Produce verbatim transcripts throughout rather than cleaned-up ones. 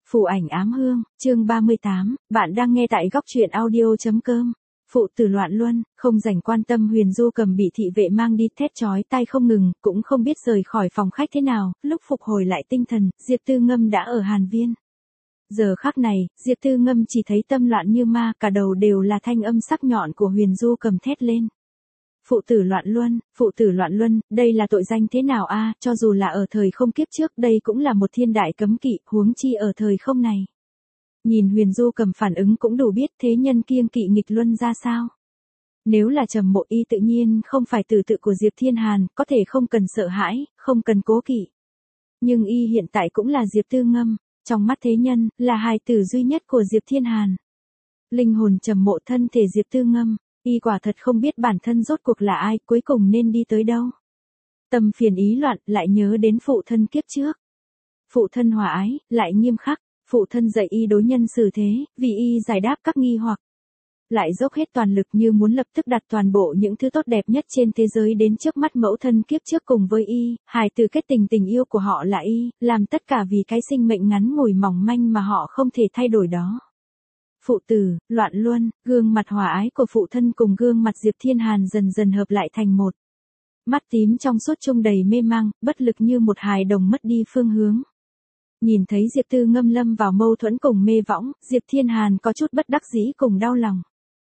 Phù ảnh ám hương, chương ba mươi tám, bạn đang nghe tại góc truyện audio.com. Phụ tử loạn luân, không dành quan tâm Huyền Du Cầm bị thị vệ mang đi thét chói tai không ngừng, cũng không biết rời khỏi phòng khách thế nào, lúc phục hồi lại tinh thần, Diệp Tư Ngâm đã ở Hàn Viên. Giờ khắc này, Diệp Tư Ngâm chỉ thấy tâm loạn như ma, cả đầu đều là thanh âm sắc nhọn của Huyền Du Cầm thét lên. Phụ tử loạn luân, phụ tử loạn luân, đây là tội danh thế nào a? Cho dù là ở thời không kiếp trước, đây cũng là một thiên đại cấm kỵ, huống chi ở thời không này. Nhìn Huyền Du Cầm phản ứng cũng đủ biết thế nhân kiêng kỵ nghịch luân ra sao. Nếu là Trầm Mộ Y tự nhiên không phải tử tự của Diệp Thiên Hàn, có thể không cần sợ hãi, không cần cố kỵ. Nhưng y hiện tại cũng là Diệp Tư Ngâm, trong mắt thế nhân, là hài tử duy nhất của Diệp Thiên Hàn. Linh hồn Trầm Mộ, thân thể Diệp Tư Ngâm. Y quả thật không biết bản thân rốt cuộc là ai, cuối cùng nên đi tới đâu. Tâm phiền ý loạn, lại nhớ đến phụ thân kiếp trước. Phụ thân hòa ái, lại nghiêm khắc, phụ thân dạy y đối nhân xử thế, vì y giải đáp các nghi hoặc. Lại dốc hết toàn lực như muốn lập tức đặt toàn bộ những thứ tốt đẹp nhất trên thế giới đến trước mắt mẫu thân kiếp trước cùng với y, hài từ kết tình tình yêu của họ là y, làm tất cả vì cái sinh mệnh ngắn ngủi mỏng manh mà họ không thể thay đổi đó. Phụ tử, loạn luân, gương mặt hòa ái của phụ thân cùng gương mặt Diệp Thiên Hàn dần dần hợp lại thành một. Mắt tím trong suốt trung đầy mê mang, bất lực như một hài đồng mất đi phương hướng. Nhìn thấy Diệp Tư Ngâm lâm vào mâu thuẫn cùng mê võng, Diệp Thiên Hàn có chút bất đắc dĩ cùng đau lòng.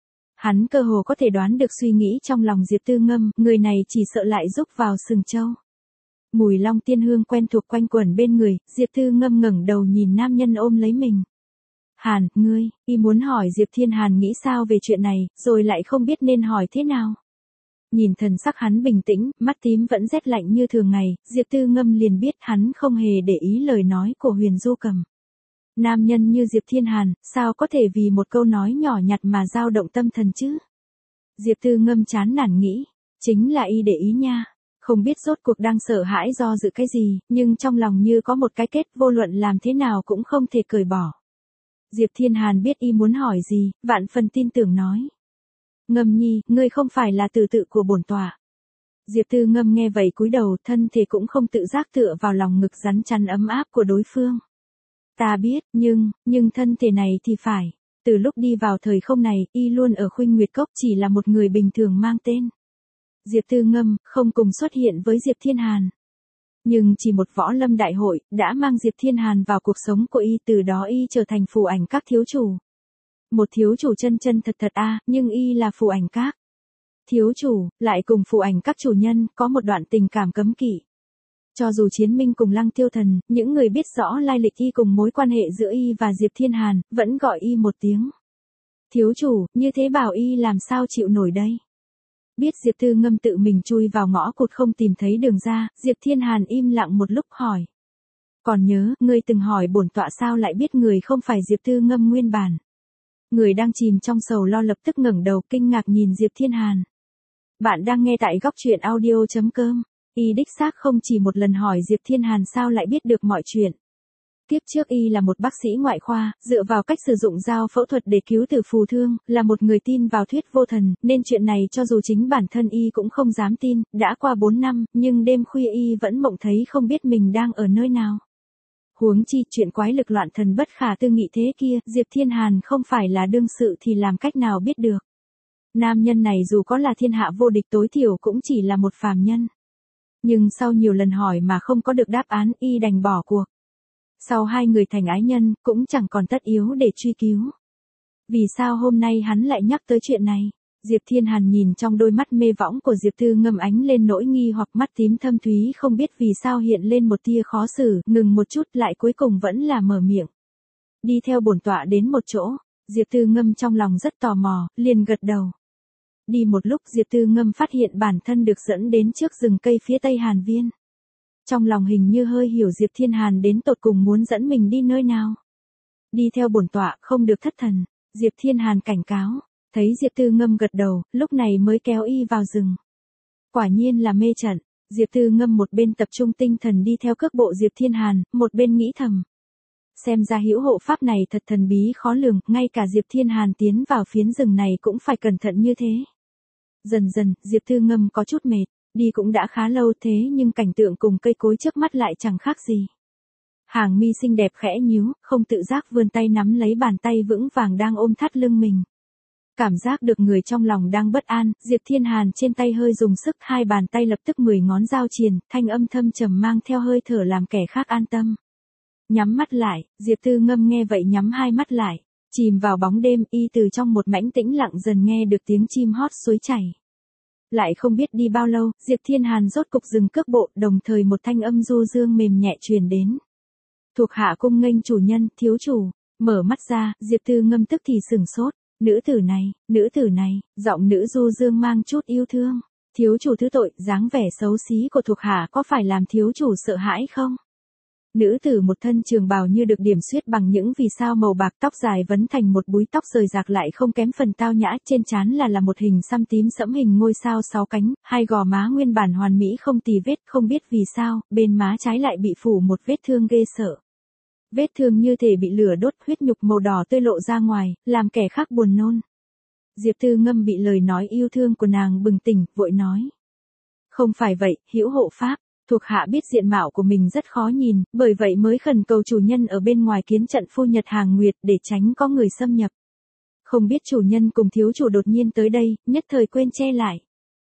Hắn cơ hồ có thể đoán được suy nghĩ trong lòng Diệp Tư Ngâm, người này chỉ sợ lại rúc vào sừng trâu. Mùi long tiên hương quen thuộc quanh quẩn bên người, Diệp Tư Ngâm ngẩng đầu nhìn nam nhân ôm lấy mình. Hàn, ngươi, y muốn hỏi Diệp Thiên Hàn nghĩ sao về chuyện này, rồi lại không biết nên hỏi thế nào. Nhìn thần sắc hắn bình tĩnh, mắt tím vẫn rét lạnh như thường ngày, Diệp Tư Ngâm liền biết hắn không hề để ý lời nói của Huyền Du Cầm. Nam nhân như Diệp Thiên Hàn, sao có thể vì một câu nói nhỏ nhặt mà dao động tâm thần chứ? Diệp Tư Ngâm chán nản nghĩ, chính là y để ý nha. Không biết rốt cuộc đang sợ hãi do dự cái gì, nhưng trong lòng như có một cái kết vô luận làm thế nào cũng không thể cởi bỏ. Diệp Thiên Hàn biết y muốn hỏi gì, vạn phần tin tưởng nói. Ngâm nhi, ngươi không phải là tử tự của bổn tọa. Diệp Tư Ngâm nghe vậy cúi đầu, thân thể cũng không tự giác tựa vào lòng ngực rắn chắn ấm áp của đối phương. Ta biết, nhưng, nhưng thân thể này thì phải. Từ lúc đi vào thời không này, y luôn ở Khuynh Nguyệt Cốc chỉ là một người bình thường mang tên Diệp Tư Ngâm, không cùng xuất hiện với Diệp Thiên Hàn. Nhưng chỉ một võ lâm đại hội, đã mang Diệp Thiên Hàn vào cuộc sống của y, từ đó y trở thành phù ảnh các thiếu chủ. Một thiếu chủ chân chân thật thật a, nhưng y là phù ảnh các thiếu chủ, lại cùng phù ảnh các chủ nhân, có một đoạn tình cảm cấm kỵ. Cho dù Chiến Minh cùng Lăng Tiêu Thần, những người biết rõ lai lịch y cùng mối quan hệ giữa y và Diệp Thiên Hàn, vẫn gọi y một tiếng thiếu chủ, như thế bảo y làm sao chịu nổi đây. Biết Diệp Tư Ngâm tự mình chui vào ngõ cụt không tìm thấy đường ra, Diệp Thiên Hàn im lặng một lúc hỏi. Còn nhớ, ngươi từng hỏi bổn tọa sao lại biết người không phải Diệp Tư Ngâm nguyên bản. Người đang chìm trong sầu lo lập tức ngẩng đầu kinh ngạc nhìn Diệp Thiên Hàn. Bạn đang nghe tại góc truyện audio.com. Y đích xác không chỉ một lần hỏi Diệp Thiên Hàn sao lại biết được mọi chuyện. Tiếp trước y là một bác sĩ ngoại khoa, dựa vào cách sử dụng dao phẫu thuật để cứu tử phù thương, là một người tin vào thuyết vô thần, nên chuyện này cho dù chính bản thân y cũng không dám tin, đã qua bốn năm, nhưng đêm khuya y vẫn mộng thấy không biết mình đang ở nơi nào. Huống chi chuyện quái lực loạn thần bất khả tư nghị thế kia, Diệp Thiên Hàn không phải là đương sự thì làm cách nào biết được. Nam nhân này dù có là thiên hạ vô địch tối thiểu cũng chỉ là một phàm nhân. Nhưng sau nhiều lần hỏi mà không có được đáp án, y đành bỏ cuộc. Sau hai người thành ái nhân, cũng chẳng còn tất yếu để truy cứu. Vì sao hôm nay hắn lại nhắc tới chuyện này? Diệp Thiên Hàn nhìn trong đôi mắt mê võng của Diệp Tư Ngâm ánh lên nỗi nghi hoặc, mắt tím thâm thúy không biết vì sao hiện lên một tia khó xử, ngừng một chút lại cuối cùng vẫn là mở miệng. Đi theo bổn tọa đến một chỗ, Diệp Tư Ngâm trong lòng rất tò mò, liền gật đầu. Đi một lúc Diệp Tư Ngâm phát hiện bản thân được dẫn đến trước rừng cây phía tây Hàn Viên. Trong lòng hình như hơi hiểu Diệp Thiên Hàn đến tột cùng muốn dẫn mình đi nơi nào. Đi theo bổn tọa, không được thất thần. Diệp Thiên Hàn cảnh cáo. Thấy Diệp Tư Ngâm gật đầu, lúc này mới kéo y vào rừng. Quả nhiên là mê trận. Diệp Tư Ngâm một bên tập trung tinh thần đi theo cước bộ Diệp Thiên Hàn, một bên nghĩ thầm. Xem ra hữu hộ pháp này thật thần bí khó lường, ngay cả Diệp Thiên Hàn tiến vào phiến rừng này cũng phải cẩn thận như thế. Dần dần, Diệp Tư Ngâm có chút mệt. Đi cũng đã khá lâu thế nhưng cảnh tượng cùng cây cối trước mắt lại chẳng khác gì. Hàng mi xinh đẹp khẽ nhíu, không tự giác vươn tay nắm lấy bàn tay vững vàng đang ôm thắt lưng mình. Cảm giác được người trong lòng đang bất an, Diệp Thiên Hàn trên tay hơi dùng sức, hai bàn tay lập tức mười ngón giao triền, thanh âm thâm trầm mang theo hơi thở làm kẻ khác an tâm. Nhắm mắt lại, Diệp Tư Ngâm nghe vậy nhắm hai mắt lại, chìm vào bóng đêm, y từ trong một mảnh tĩnh lặng dần nghe được tiếng chim hót suối chảy. Lại không biết đi bao lâu, Diệp Thiên Hàn rốt cục dừng cước bộ, đồng thời một thanh âm du dương mềm nhẹ truyền đến. Thuộc hạ cung nghênh chủ nhân, thiếu chủ. Mở mắt ra, Diệp Tư Ngâm tức thì sửng sốt. Nữ tử này, nữ tử này, giọng nữ du dương mang chút yêu thương. Thiếu chủ thứ tội, dáng vẻ xấu xí của thuộc hạ có phải làm thiếu chủ sợ hãi không? Nữ tử một thân trường bào như được điểm xuyết bằng những vì sao màu bạc, tóc dài vấn thành một búi tóc rời rạc lại không kém phần tao nhã, trên trán là là một hình xăm tím sẫm hình ngôi sao sáu cánh, hai gò má nguyên bản hoàn mỹ không tì vết, không biết vì sao, bên má trái lại bị phủ một vết thương ghê sợ. Vết thương như thể bị lửa đốt, huyết nhục màu đỏ tươi lộ ra ngoài, làm kẻ khác buồn nôn. Diệp Tư Ngâm bị lời nói yêu thương của nàng bừng tỉnh, vội nói. Không phải vậy, hữu hộ pháp. Thuộc hạ biết diện mạo của mình rất khó nhìn, bởi vậy mới khẩn cầu chủ nhân ở bên ngoài kiến trận phu nhật hàng nguyệt để tránh có người xâm nhập. Không biết chủ nhân cùng thiếu chủ đột nhiên tới đây, nhất thời quên che lại.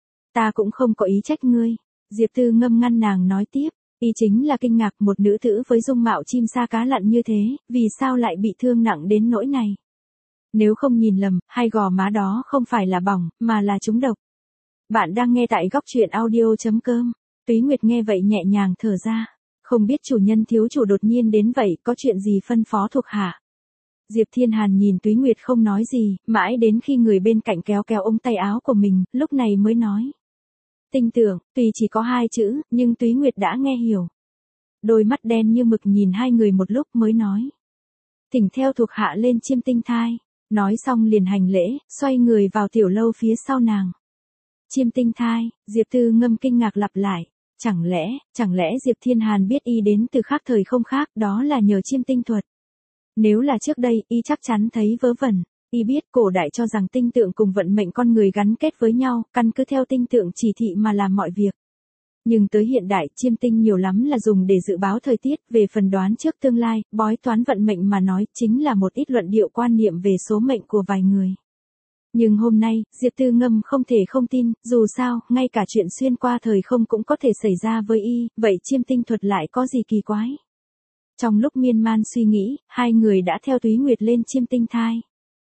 Ta cũng không có ý trách ngươi. Diệp Tư Ngâm ngăn nàng nói tiếp, ý chính là kinh ngạc một nữ tử với dung mạo chim sa cá lặn như thế, vì sao lại bị thương nặng đến nỗi này. Nếu không nhìn lầm, hai gò má đó không phải là bỏng, mà là trúng độc. Bạn đang nghe tại góc truyện audio chấm com. Túy Nguyệt nghe vậy nhẹ nhàng thở ra, không biết chủ nhân thiếu chủ đột nhiên đến vậy, có chuyện gì phân phó thuộc hạ. Diệp Thiên Hàn nhìn Túy Nguyệt không nói gì, mãi đến khi người bên cạnh kéo kéo ống tay áo của mình, lúc này mới nói. Tinh tưởng, tuy chỉ có hai chữ, nhưng Túy Nguyệt đã nghe hiểu. Đôi mắt đen như mực nhìn hai người một lúc mới nói. Thỉnh theo thuộc hạ lên chiêm tinh thai, nói xong liền hành lễ, xoay người vào tiểu lâu phía sau nàng. Chiêm tinh thai, Diệp Tư Ngâm kinh ngạc lặp lại. Chẳng lẽ, chẳng lẽ Diệp Thiên Hàn biết y đến từ khác thời không khác, đó là nhờ chiêm tinh thuật. Nếu là trước đây, y chắc chắn thấy vớ vẩn. Y biết cổ đại cho rằng tinh tượng cùng vận mệnh con người gắn kết với nhau, căn cứ theo tinh tượng chỉ thị mà làm mọi việc. Nhưng tới hiện đại, chiêm tinh nhiều lắm là dùng để dự báo thời tiết, về phần đoán trước tương lai, bói toán vận mệnh mà nói, chính là một ít luận điệu quan niệm về số mệnh của vài người. Nhưng hôm nay, Diệp Tư Ngâm không thể không tin, dù sao, ngay cả chuyện xuyên qua thời không cũng có thể xảy ra với y, vậy chiêm tinh thuật lại có gì kỳ quái? Trong lúc miên man suy nghĩ, hai người đã theo Túy Nguyệt lên chiêm tinh thai.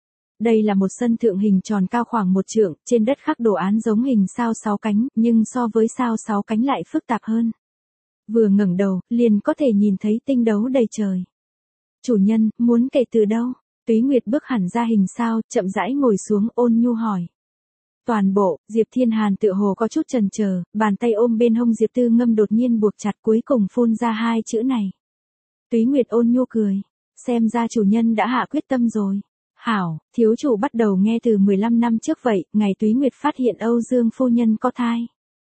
Đây là một sân thượng hình tròn cao khoảng một trượng, trên đất khắc đồ án giống hình sao sáu cánh, nhưng so với sao sáu cánh lại phức tạp hơn. Vừa ngẩng đầu, liền có thể nhìn thấy tinh đấu đầy trời. Chủ nhân, muốn kể từ đâu? Túy Nguyệt bước hẳn ra hình sao, chậm rãi ngồi xuống ôn nhu hỏi. Toàn bộ, Diệp Thiên Hàn tựa hồ có chút chần chờ, bàn tay ôm bên hông Diệp Tư Ngâm đột nhiên buộc chặt cuối cùng phun ra hai chữ này. Túy Nguyệt ôn nhu cười, xem ra chủ nhân đã hạ quyết tâm rồi. Hảo, thiếu chủ bắt đầu nghe từ mười lăm năm trước vậy, ngày Túy Nguyệt phát hiện Âu Dương phu nhân có thai.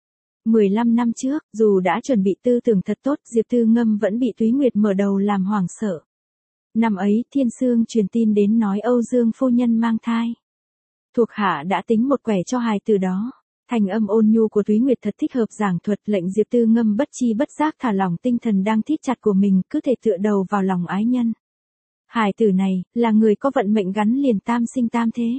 mười lăm năm trước, dù đã chuẩn bị tư tưởng thật tốt, Diệp Tư Ngâm vẫn bị Túy Nguyệt mở đầu làm hoảng sợ. Năm ấy, Thiên Sương truyền tin đến nói Âu Dương phu nhân mang thai. Thuộc hạ đã tính một quẻ cho hài từ đó. Thành âm ôn nhu của Túy Nguyệt thật thích hợp giảng thuật, lệnh Diệp Tư Ngâm bất chi bất giác thả lỏng tinh thần đang thít chặt của mình, cứ thể tựa đầu vào lòng ái nhân. Hài tử này, là người có vận mệnh gắn liền tam sinh tam thế.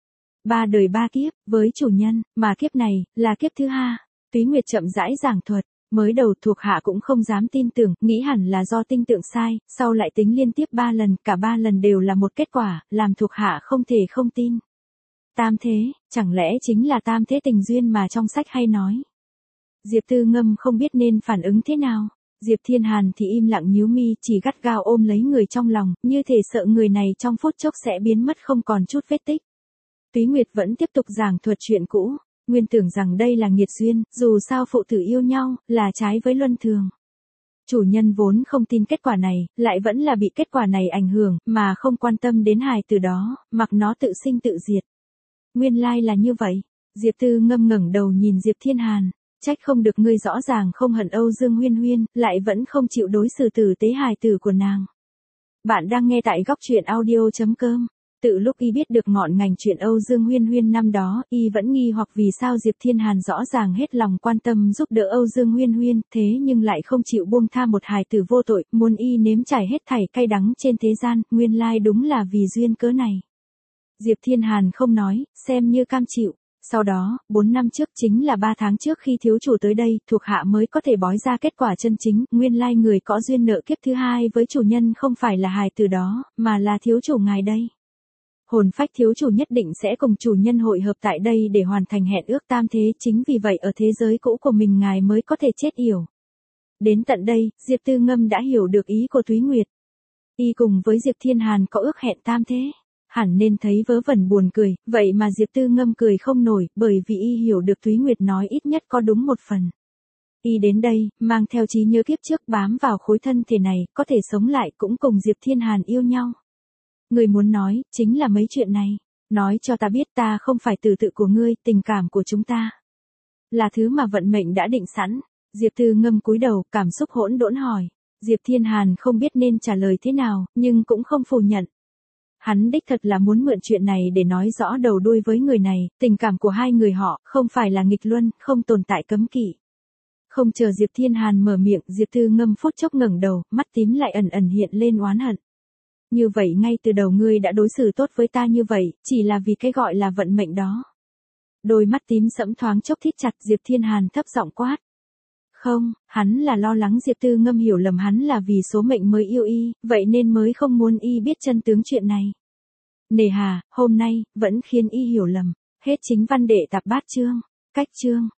Ba đời ba kiếp, với chủ nhân, mà kiếp này, là kiếp thứ hai. Túy Nguyệt chậm rãi giảng thuật. Mới đầu thuộc hạ cũng không dám tin tưởng, nghĩ hẳn là do tinh tượng sai, sau lại tính liên tiếp ba lần, cả ba lần đều là một kết quả, làm thuộc hạ không thể không tin. Tam thế, chẳng lẽ chính là tam thế tình duyên mà trong sách hay nói. Diệp Tư Ngâm không biết nên phản ứng thế nào. Diệp Thiên Hàn thì im lặng nhíu mi, chỉ gắt gao ôm lấy người trong lòng, như thể sợ người này trong phút chốc sẽ biến mất không còn chút vết tích. Túy Nguyệt vẫn tiếp tục giảng thuật chuyện cũ. Nguyên tưởng rằng đây là nghiệt duyên, dù sao phụ tử yêu nhau, là trái với luân thường. Chủ nhân vốn không tin kết quả này, lại vẫn là bị kết quả này ảnh hưởng, mà không quan tâm đến hài từ đó, mặc nó tự sinh tự diệt. Nguyên lai là như vậy. Diệp Tư Ngâm ngẩng đầu nhìn Diệp Thiên Hàn, trách không được ngươi rõ ràng không hận Âu Dương Huyên Huyên, lại vẫn không chịu đối xử tử tế hài tử của nàng. Bạn đang nghe tại góc truyện audio chấm com. Tự lúc y biết được ngọn ngành chuyện Âu Dương Huyên Huyên năm đó, y vẫn nghi hoặc vì sao Diệp Thiên Hàn rõ ràng hết lòng quan tâm giúp đỡ Âu Dương Huyên Huyên, thế nhưng lại không chịu buông tha một hài tử vô tội, muốn y nếm trải hết thảy cay đắng trên thế gian, nguyên lai đúng là vì duyên cớ này. Diệp Thiên Hàn không nói, xem như cam chịu. Sau đó, bốn năm trước chính là ba tháng trước khi thiếu chủ tới đây, thuộc hạ mới có thể bói ra kết quả chân chính, nguyên lai người có duyên nợ kiếp thứ hai với chủ nhân không phải là hài tử đó, mà là thiếu chủ ngài đây. Hồn phách thiếu chủ nhất định sẽ cùng chủ nhân hội hợp tại đây để hoàn thành hẹn ước tam thế, chính vì vậy ở thế giới cũ của mình ngài mới có thể chết yểu. Đến tận đây, Diệp Tư Ngâm đã hiểu được ý của Thúy Nguyệt. Y cùng với Diệp Thiên Hàn có ước hẹn tam thế. Hẳn nên thấy vớ vẩn buồn cười, vậy mà Diệp Tư Ngâm cười không nổi, bởi vì y hiểu được Thúy Nguyệt nói ít nhất có đúng một phần. Y đến đây, mang theo trí nhớ kiếp trước bám vào khối thân thể này, có thể sống lại cũng cùng Diệp Thiên Hàn yêu nhau. Người muốn nói, chính là mấy chuyện này. Nói cho ta biết ta không phải tử tự của ngươi, tình cảm của chúng ta là thứ mà vận mệnh đã định sẵn. Diệp Tư Ngâm cúi đầu, cảm xúc hỗn độn hỏi. Diệp Thiên Hàn không biết nên trả lời thế nào, nhưng cũng không phủ nhận. Hắn đích thật là muốn mượn chuyện này để nói rõ đầu đuôi với người này, tình cảm của hai người họ không phải là nghịch luân, không tồn tại cấm kỵ. Không chờ Diệp Thiên Hàn mở miệng, Diệp Tư Ngâm phút chốc ngẩng đầu, mắt tím lại ẩn ẩn hiện lên oán hận. Như vậy ngay từ đầu ngươi đã đối xử tốt với ta như vậy, chỉ là vì cái gọi là vận mệnh đó. Đôi mắt tím sẫm thoáng chốc thít chặt, Diệp Thiên Hàn thấp giọng quát. Không, hắn là lo lắng Diệp Tư Ngâm hiểu lầm hắn là vì số mệnh mới yêu y, vậy nên mới không muốn y biết chân tướng chuyện này. Nề hà, hôm nay, vẫn khiến y hiểu lầm. Hết chính văn đệ tập bát chương. Cách chương.